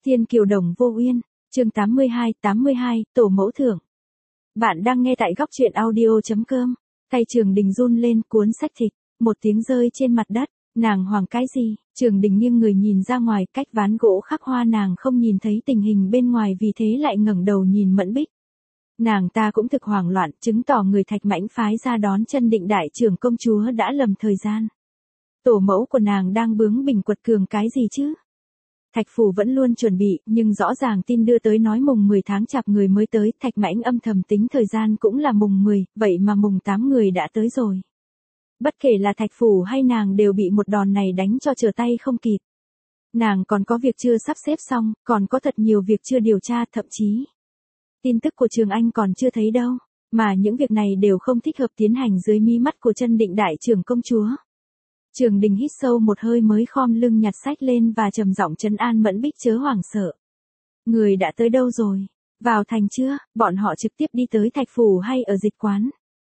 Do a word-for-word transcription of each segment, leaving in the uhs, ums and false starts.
Thiên kiều đồng vô uyên, chương tám mươi hai, tám mươi hai, tổ mẫu thưởng. Bạn đang nghe tại góc truyện audio.com. Tay Trường Đình run lên, cuốn sách thịt, một tiếng rơi trên mặt đất, nàng hoảng cái gì? Trường Đình nghiêng người nhìn ra ngoài, cách ván gỗ khắc hoa nàng không nhìn thấy tình hình bên ngoài, vì thế lại ngẩng đầu nhìn Mẫn Bích. Nàng ta cũng thực hoảng loạn, chứng tỏ người Thạch Mãnh phái ra đón chân Định đại trưởng công chúa đã lầm thời gian. Tổ mẫu của nàng đang bướng bỉnh quật cường cái gì chứ? Thạch Phủ vẫn luôn chuẩn bị, nhưng rõ ràng tin đưa tới nói mùng mười tháng chạp người mới tới, Thạch Mãnh âm thầm tính thời gian cũng là mùng mười, vậy mà mùng tám người đã tới rồi. Bất kể là Thạch Phủ hay nàng đều bị một đòn này đánh cho trở tay không kịp. Nàng còn có việc chưa sắp xếp xong, còn có thật nhiều việc chưa điều tra, thậm chí tin tức của Trường Anh còn chưa thấy đâu, mà những việc này đều không thích hợp tiến hành dưới mí mắt của chân Định đại trưởng công chúa. Trường Đình hít sâu một hơi mới khom lưng nhặt sách lên và trầm giọng trấn an Mẫn Bích chớ hoảng sợ. Người đã tới đâu rồi? Vào thành chưa? Bọn họ trực tiếp đi tới Thạch Phủ hay ở dịch quán?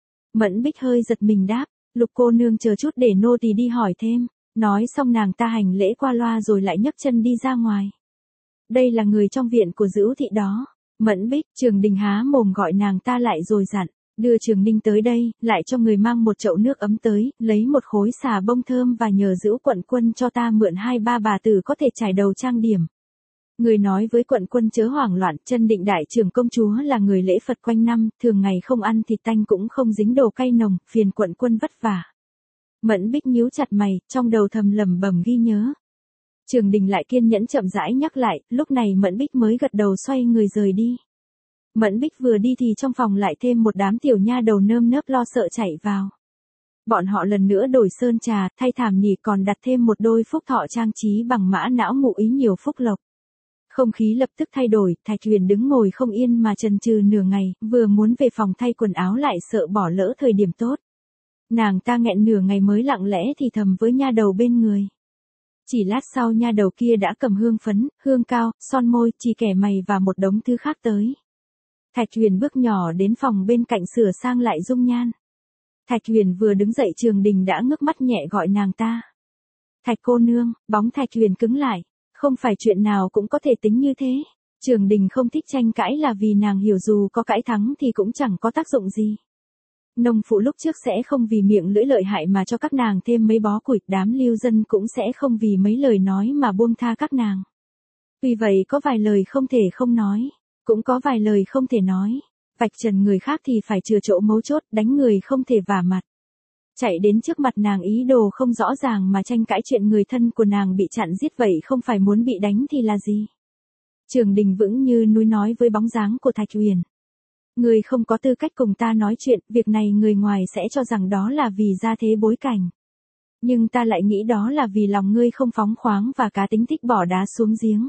Mẫn Bích hơi giật mình đáp, Lục cô nương chờ chút để nô tỳ đi hỏi thêm. Nói xong nàng ta hành lễ qua loa rồi lại nhấc chân đi ra ngoài. Đây là người trong viện của Dữu thị đó. Mẫn Bích, Trường Đình há mồm gọi nàng ta lại rồi dặn. Đưa Trường Ninh tới đây, lại cho người mang một chậu nước ấm tới, lấy một khối xà bông thơm và nhờ Dữu quận quân cho ta mượn hai ba bà tử có thể chải đầu trang điểm. Người nói với quận quân chớ hoảng loạn, chân Định đại trưởng công chúa là người lễ Phật quanh năm, thường ngày không ăn thịt tanh cũng không dính đồ cay nồng, phiền quận quân vất vả. Mẫn Bích nhíu chặt mày, trong đầu thầm lẩm bẩm ghi nhớ. Trường Đình lại kiên nhẫn chậm rãi nhắc lại, lúc này Mẫn Bích mới gật đầu xoay người rời đi. Mẫn Bích vừa đi thì trong phòng lại thêm một đám tiểu nha đầu nơm nớp lo sợ chạy vào. Bọn họ lần nữa đổi sơn trà, thay thảm nỉ, còn đặt thêm một đôi phúc thọ trang trí bằng mã não ngụ ý nhiều phúc lộc. Không khí lập tức thay đổi, Thạch Huyền đứng ngồi không yên mà chần chừ nửa ngày, vừa muốn về phòng thay quần áo lại sợ bỏ lỡ thời điểm tốt. Nàng ta nghẹn nửa ngày mới lặng lẽ thì thầm với nha đầu bên người. Chỉ lát sau nha đầu kia đã cầm hương phấn, hương cao, son môi, chì kẻ mày và một đống thứ khác tới. Thạch Huyền bước nhỏ đến phòng bên cạnh sửa sang lại dung nhan. Thạch Huyền vừa đứng dậy Trường Đình đã ngước mắt nhẹ gọi nàng ta. Thạch cô nương, bóng Thạch Huyền cứng lại. Không phải chuyện nào cũng có thể tính như thế. Trường Đình không thích tranh cãi là vì nàng hiểu dù có cãi thắng thì cũng chẳng có tác dụng gì. Nông phụ lúc trước sẽ không vì miệng lưỡi lợi hại mà cho các nàng thêm mấy bó củi, đám lưu dân cũng sẽ không vì mấy lời nói mà buông tha các nàng. Vì vậy có vài lời không thể không nói, cũng có vài lời không thể nói. Vạch trần người khác thì phải chừa chỗ mấu chốt, đánh người không thể vả mặt. Chạy đến trước mặt nàng ý đồ không rõ ràng mà tranh cãi chuyện người thân của nàng bị chặn giết, vậy không phải muốn bị đánh thì là gì? Trường Đình vững như núi nói với bóng dáng của Thạch Huyền. Người không có tư cách cùng ta nói chuyện, việc này người ngoài sẽ cho rằng đó là vì gia thế bối cảnh. Nhưng ta lại nghĩ đó là vì lòng ngươi không phóng khoáng và cá tính thích bỏ đá xuống giếng.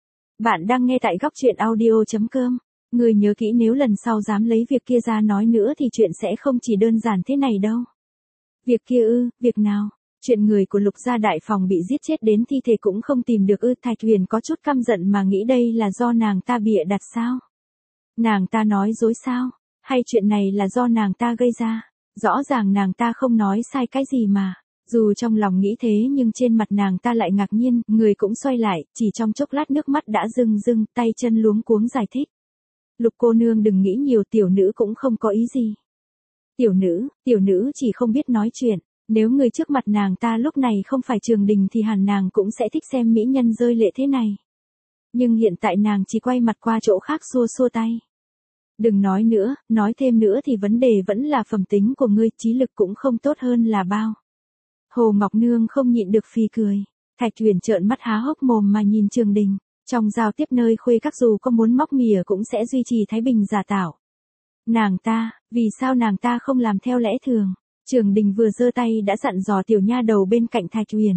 Bạn đang nghe tại góc truyện audio.com. Ngươi nhớ kỹ, nếu lần sau dám lấy việc kia ra nói nữa thì chuyện sẽ không chỉ đơn giản thế này đâu. Việc kia ư, việc nào? Chuyện người của Lục gia đại phòng bị giết chết đến thi thể cũng không tìm được ư? Thạch Huyền có chút căm giận mà nghĩ đây là do nàng ta bịa đặt sao? Nàng ta nói dối sao? Hay chuyện này là do nàng ta gây ra? Rõ ràng nàng ta không nói sai cái gì mà. Dù trong lòng nghĩ thế nhưng trên mặt nàng ta lại ngạc nhiên, người cũng xoay lại, chỉ trong chốc lát nước mắt đã rưng rưng, tay chân luống cuống giải thích. Lục cô nương đừng nghĩ nhiều, tiểu nữ cũng không có ý gì. Tiểu nữ, tiểu nữ chỉ không biết nói chuyện, nếu người trước mặt nàng ta lúc này không phải Trường Đình thì hẳn nàng cũng sẽ thích xem mỹ nhân rơi lệ thế này. Nhưng hiện tại nàng chỉ quay mặt qua chỗ khác xua xua tay. Đừng nói nữa, nói thêm nữa thì vấn đề vẫn là phẩm tính của ngươi, trí lực cũng không tốt hơn là bao. Hồ Ngọc Nương không nhịn được phì cười. Thạch Huyền trợn mắt há hốc mồm mà nhìn Trường Đình. Trong giao tiếp nơi khuê các dù có muốn móc mỉa cũng sẽ duy trì thái bình giả tạo. Nàng ta, vì sao nàng ta không làm theo lẽ thường? Trường Đình vừa giơ tay đã dặn dò tiểu nha đầu bên cạnh Thạch Huyền.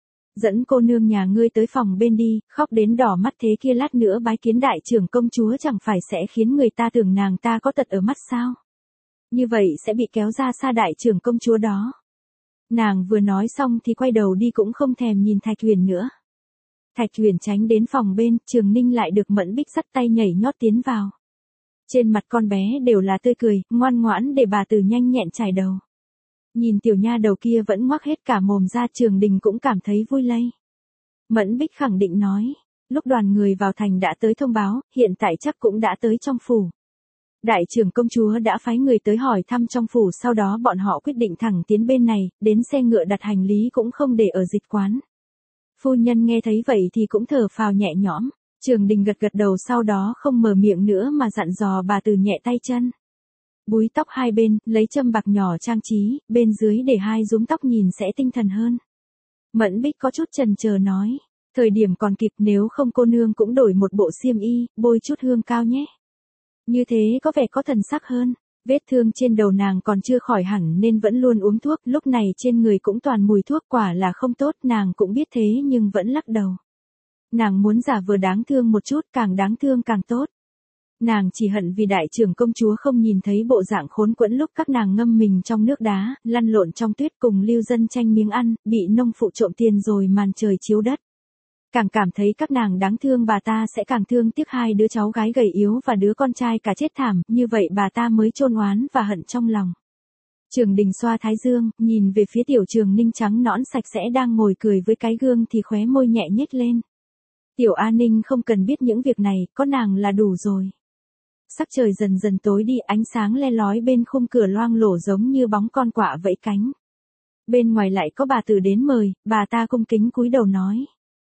Dẫn cô nương nhà ngươi tới phòng bên đi, khóc đến đỏ mắt thế kia lát nữa bái kiến đại trưởng công chúa chẳng phải sẽ khiến người ta tưởng nàng ta có tật ở mắt sao? Như vậy sẽ bị kéo ra xa đại trưởng công chúa đó. Nàng vừa nói xong thì quay đầu đi cũng không thèm nhìn Thạch Huyền nữa. Thạch Huyền tránh đến phòng bên, Trường Ninh lại được Mẫn Bích dắt tay nhảy nhót tiến vào. Trên mặt con bé đều là tươi cười, ngoan ngoãn để bà từ nhanh nhẹn chải đầu. Nhìn tiểu nha đầu kia vẫn ngoác hết cả mồm ra, Trường Đình cũng cảm thấy vui lây. Mẫn Bích khẳng định nói, Lúc đoàn người vào thành đã tới thông báo, hiện tại chắc cũng đã tới trong phủ. Đại trưởng công chúa đã phái người tới hỏi thăm trong phủ, sau đó bọn họ quyết định thẳng tiến bên này, đến xe ngựa đặt hành lý cũng không để ở dịch quán. Phu nhân nghe thấy vậy thì cũng thở phào nhẹ nhõm, Trường Đình gật gật đầu sau đó không mở miệng nữa mà dặn dò bà Từ nhẹ tay chân. Búi tóc hai bên, lấy châm bạc nhỏ trang trí, bên dưới để hai rúm tóc nhìn sẽ tinh thần hơn. Mẫn Bích có chút chần chờ nói, thời điểm còn kịp, nếu không cô nương cũng đổi một bộ xiêm y, bôi chút hương cao nhé. Như thế có vẻ có thần sắc hơn. Vết thương trên đầu nàng còn chưa khỏi hẳn nên vẫn luôn uống thuốc, lúc này trên người cũng toàn mùi thuốc, quả là không tốt, nàng cũng biết thế nhưng vẫn lắc đầu. Nàng muốn giả vờ đáng thương một chút, càng đáng thương càng tốt. Nàng chỉ hận vì đại trưởng công chúa không nhìn thấy bộ dạng khốn quẫn lúc các nàng ngâm mình trong nước đá, lăn lộn trong tuyết cùng lưu dân tranh miếng ăn, bị nông phụ trộm tiền rồi màn trời chiếu đất. Càng cảm thấy các nàng đáng thương, bà ta sẽ càng thương tiếc hai đứa cháu gái gầy yếu và đứa con trai cả chết thảm, như vậy bà ta mới chôn oán và hận trong lòng. Trường Đình xoa thái dương, nhìn về phía Tiểu Trường Ninh trắng nõn sạch sẽ đang ngồi cười với cái gương thì khóe môi nhẹ nhếch lên. Tiểu A Ninh không cần biết những việc này, có nàng là đủ rồi. Sắc trời dần dần tối đi, ánh sáng le lói bên khung cửa loang lổ giống như bóng con quạ vẫy cánh. Bên ngoài lại có bà Từ đến mời, bà ta cung kính cúi đầu nói.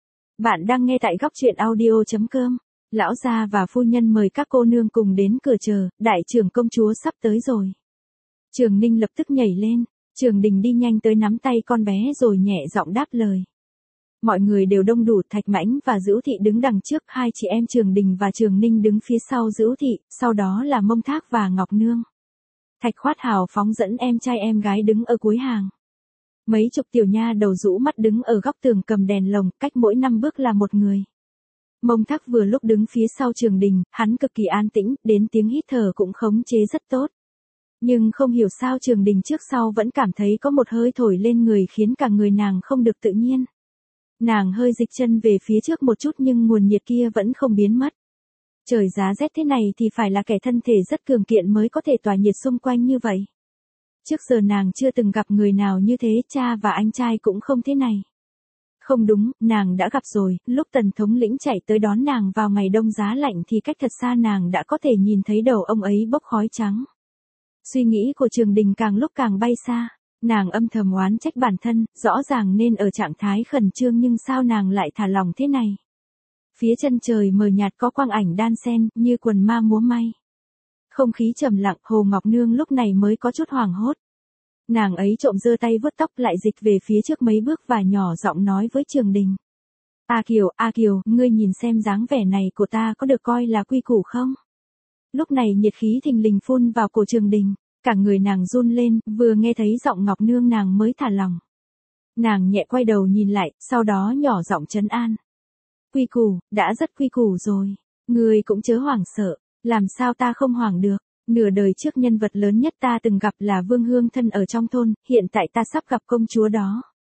Bạn đang nghe tại góc truyện audio chấm com. Lão gia và phu nhân mời các cô nương cùng đến cửa chờ, đại trưởng công chúa sắp tới rồi. Trường Ninh lập tức nhảy lên, Trường Đình đi nhanh tới nắm tay con bé rồi nhẹ giọng đáp lời. Mọi người đều đông đủ, Thạch Mãnh và Dữu Thị đứng đằng trước, hai chị em Trường Đình và Trường Ninh đứng phía sau Dữu Thị, sau đó là Mông Thác và Ngọc Nương. Thạch Khoát hào phóng dẫn em trai em gái đứng ở cuối hàng. Mấy chục tiểu nha đầu rũ mắt đứng ở góc tường cầm đèn lồng, cách mỗi năm bước là một người. Mông Thác vừa lúc đứng phía sau Trường Đình, hắn cực kỳ an tĩnh, đến tiếng hít thở cũng khống chế rất tốt. Nhưng không hiểu sao Trường Đình trước sau vẫn cảm thấy có một hơi thổi lên người khiến cả người nàng không được tự nhiên. Nàng hơi dịch chân về phía trước một chút nhưng nguồn nhiệt kia vẫn không biến mất. Trời giá rét thế này thì phải là kẻ thân thể rất cường kiện mới có thể tỏa nhiệt xung quanh như vậy. Trước giờ nàng chưa từng gặp người nào như thế, cha và anh trai cũng không thế này. Không đúng, nàng đã gặp rồi, lúc Tần thống lĩnh chạy tới đón nàng vào ngày đông giá lạnh thì cách thật xa nàng đã có thể nhìn thấy đầu ông ấy bốc khói trắng. Suy nghĩ của Trường Đình càng lúc càng bay xa, nàng âm thầm oán trách bản thân, rõ ràng nên ở trạng thái khẩn trương nhưng sao nàng lại thả lỏng thế này. Phía chân trời mờ nhạt có quang ảnh đan xen, như quần ma múa may. Không khí trầm lặng, Hồ Ngọc Nương lúc này mới có chút hoảng hốt. Nàng ấy trộm giơ tay vuốt tóc lại dịch về phía trước mấy bước và nhỏ giọng nói với Trường Đình. A Kiều, A Kiều, ngươi nhìn xem dáng vẻ này của ta có được coi là quy củ không? Lúc này nhiệt khí thình lình phun vào cổ Trường Đình, cả người nàng run lên, vừa nghe thấy giọng Ngọc Nương nàng mới thả lòng. Nàng nhẹ quay đầu nhìn lại, sau đó nhỏ giọng trấn an. Quy củ, đã rất quy củ rồi, ngươi cũng chớ hoảng sợ, làm sao ta không hoảng được, nửa đời trước nhân vật lớn nhất ta từng gặp là Vương Hương Thân ở trong thôn, hiện tại ta sắp gặp công chúa đó.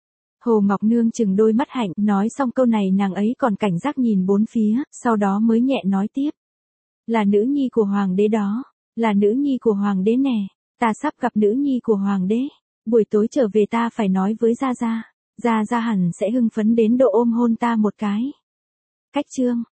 Hồ Ngọc Nương chừng đôi mắt hạnh, nói xong câu này nàng ấy còn cảnh giác nhìn bốn phía, sau đó mới nhẹ nói tiếp. Là nữ nhi của hoàng đế đó, là nữ nhi của hoàng đế nè, ta sắp gặp nữ nhi của hoàng đế, buổi tối trở về ta phải nói với Gia Gia, Gia Gia hẳn sẽ hưng phấn đến độ ôm hôn ta một cái. Cách chương